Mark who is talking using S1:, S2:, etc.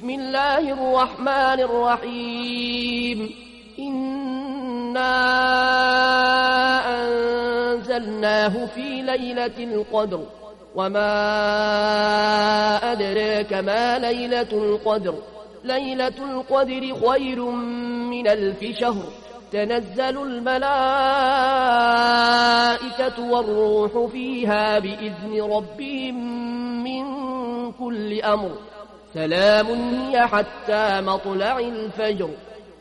S1: بسم الله الرحمن الرحيم إنا أنزلناه في ليلة القدر وما أدراك ما ليلة القدر ليلة القدر خير من 1000 شهر تنزل الملائكة والروح فيها بإذن ربهم من كل أمر سلام هي حتى مطلع الفجر